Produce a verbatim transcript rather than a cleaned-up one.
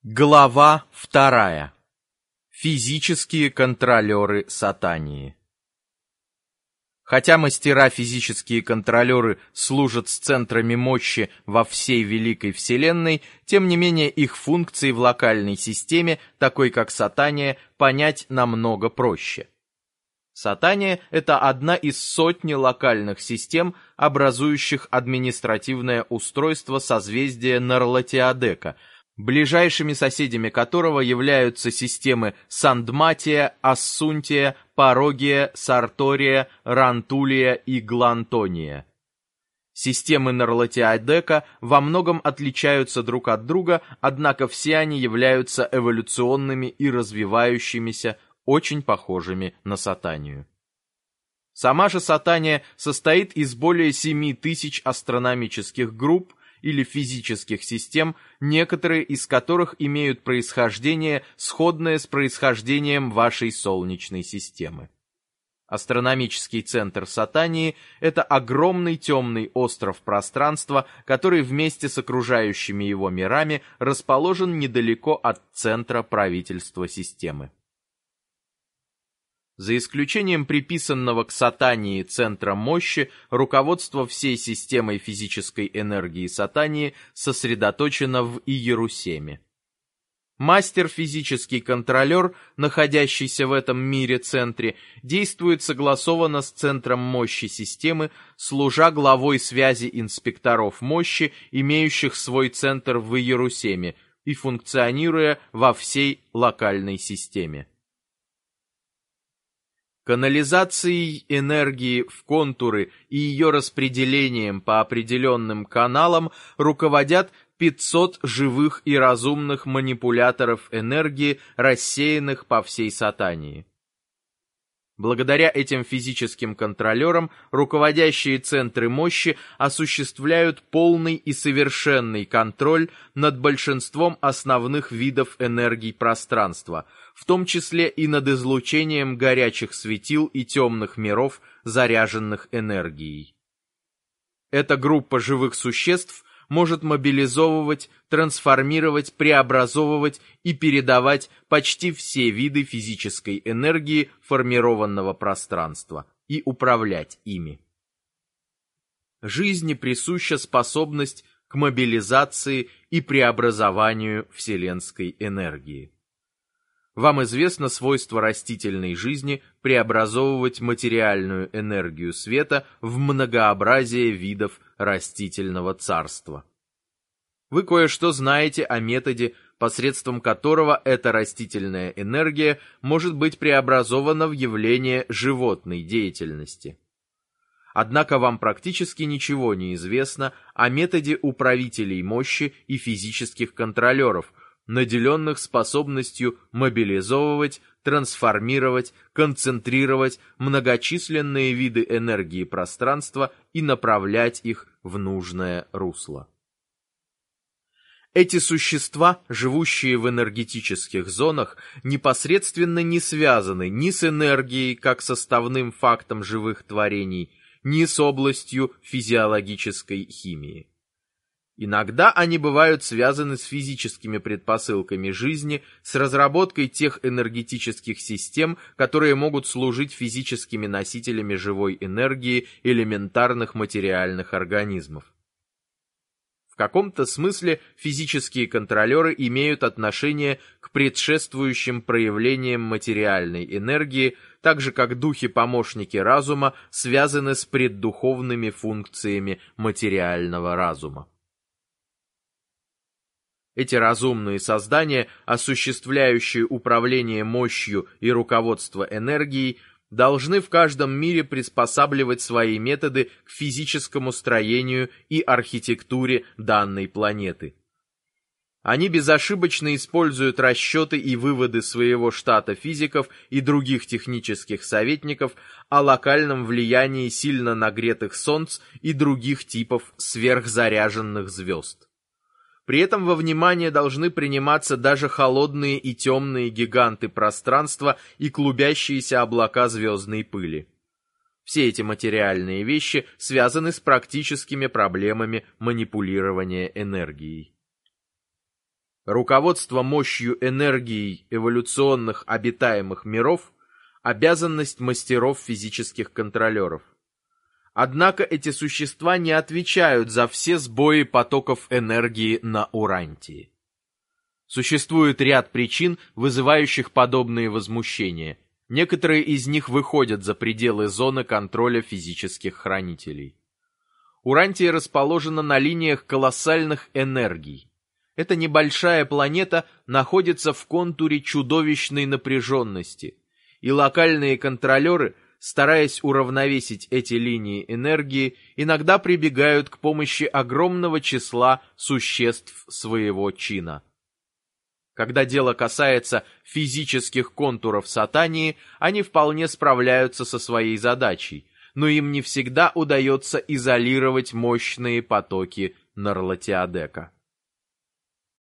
Глава вторая. Физические контролеры Сатании. Хотя мастера-физические контролеры служат с центрами мощи во всей Великой Вселенной, тем не менее их функции в локальной системе, такой как Сатания, понять намного проще. Сатания – это одна из сотни локальных систем, образующих административное устройство созвездия Нарлатиадека, ближайшими соседями которого являются системы Сандматия, Ассунтия, Парогия, Сартория, Рантулия и Глантония. Системы Нарлатиадека во многом отличаются друг от друга, однако все они являются эволюционными и развивающимися, очень похожими на Сатанию. Сама же Сатания состоит из более семи тысяч астрономических групп, или физических систем, некоторые из которых имеют происхождение, сходное с происхождением вашей Солнечной системы. Астрономический центр Сатании – это огромный темный остров пространства, который вместе с окружающими его мирами расположен недалеко от центра правительства системы. За исключением приписанного к Сатании центра мощи, руководство всей системой физической энергии Сатании сосредоточено в Иерусалиме. Мастер-физический контролер, находящийся в этом мире-центре, действует согласованно с центром мощи системы, служа главой связи инспекторов мощи, имеющих свой центр в Иерусалиме, и функционируя во всей локальной системе. Канализацией энергии в контуры и ее распределением по определенным каналам руководят пятьсот живых и разумных манипуляторов энергии, рассеянных по всей Сатании. Благодаря этим физическим контролерам руководящие центры мощи осуществляют полный и совершенный контроль над большинством основных видов энергий пространства, в том числе и над излучением горячих светил и темных миров, заряженных энергией. Эта группа живых существ может мобилизовывать, трансформировать, преобразовывать и передавать почти все виды физической энергии формированного пространства и управлять ими. Жизни присуща способность к мобилизации и преобразованию вселенской энергии. Вам известно свойство растительной жизни преобразовывать материальную энергию света в многообразие видов растительного царства. Вы кое-что знаете о методе, посредством которого эта растительная энергия может быть преобразована в явление животной деятельности. Однако вам практически ничего не известно о методе управителей мощи и физических контролеров, наделенных способностью мобилизовывать, трансформировать, концентрировать многочисленные виды энергии пространства и направлять их в нужное русло. Эти существа, живущие в энергетических зонах, непосредственно не связаны ни с энергией как составным фактом живых творений, ни с областью физиологической химии. Иногда они бывают связаны с физическими предпосылками жизни, с разработкой тех энергетических систем, которые могут служить физическими носителями живой энергии элементарных материальных организмов. В каком-то смысле физические контролеры имеют отношение к предшествующим проявлениям материальной энергии, так же как духи-помощники разума связаны с преддуховными функциями материального разума. Эти разумные создания, осуществляющие управление мощью и руководство энергией, должны в каждом мире приспосабливать свои методы к физическому строению и архитектуре данной планеты. Они безошибочно используют расчеты и выводы своего штата физиков и других технических советников о локальном влиянии сильно нагретых солнц и других типов сверхзаряженных звезд. При этом во внимание должны приниматься даже холодные и темные гиганты пространства и клубящиеся облака звездной пыли. Все эти материальные вещи связаны с практическими проблемами манипулирования энергией. Руководство мощью энергией эволюционных обитаемых миров – обязанность мастеров физических контролеров. Однако эти существа не отвечают за все сбои потоков энергии на Урантии. Существует ряд причин, вызывающих подобные возмущения. Некоторые из них выходят за пределы зоны контроля физических хранителей. Урантия расположена на линиях колоссальных энергий. Эта небольшая планета находится в контуре чудовищной напряженности, и локальные контролеры, стараясь уравновесить эти линии энергии, иногда прибегают к помощи огромного числа существ своего чина. Когда дело касается физических контуров Сатании, они вполне справляются со своей задачей, но им не всегда удается изолировать мощные потоки Нарлатиодека.